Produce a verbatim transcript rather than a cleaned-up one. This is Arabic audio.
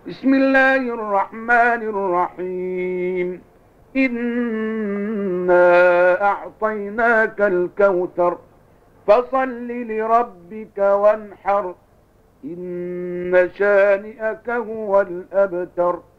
بسم الله الرحمن الرحيم. إنا أعطيناك الكوثر فصل لربك وانحر إن شانئك هو الأبتر.